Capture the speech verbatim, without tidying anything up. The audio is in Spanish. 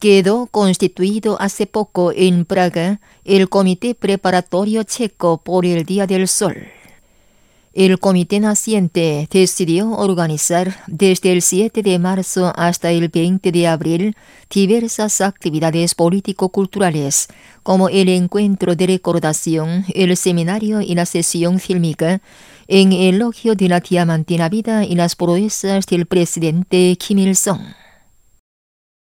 Quedó constituido hace poco en Praga el Comité Preparatorio Checo por el Día del Sol. El comité naciente decidió organizar desde el siete de marzo hasta el veinte de abril diversas actividades político-culturales, como el encuentro de recordación, el seminario y la sesión fílmica, en elogio de la diamantina vida y las proezas del presidente Kim Il-sung.